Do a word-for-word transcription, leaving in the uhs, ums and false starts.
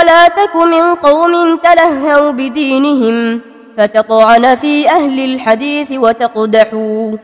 ولا تك من قوم تلهوا بدينهم فتطعن في أهل الحديث وتقدحوا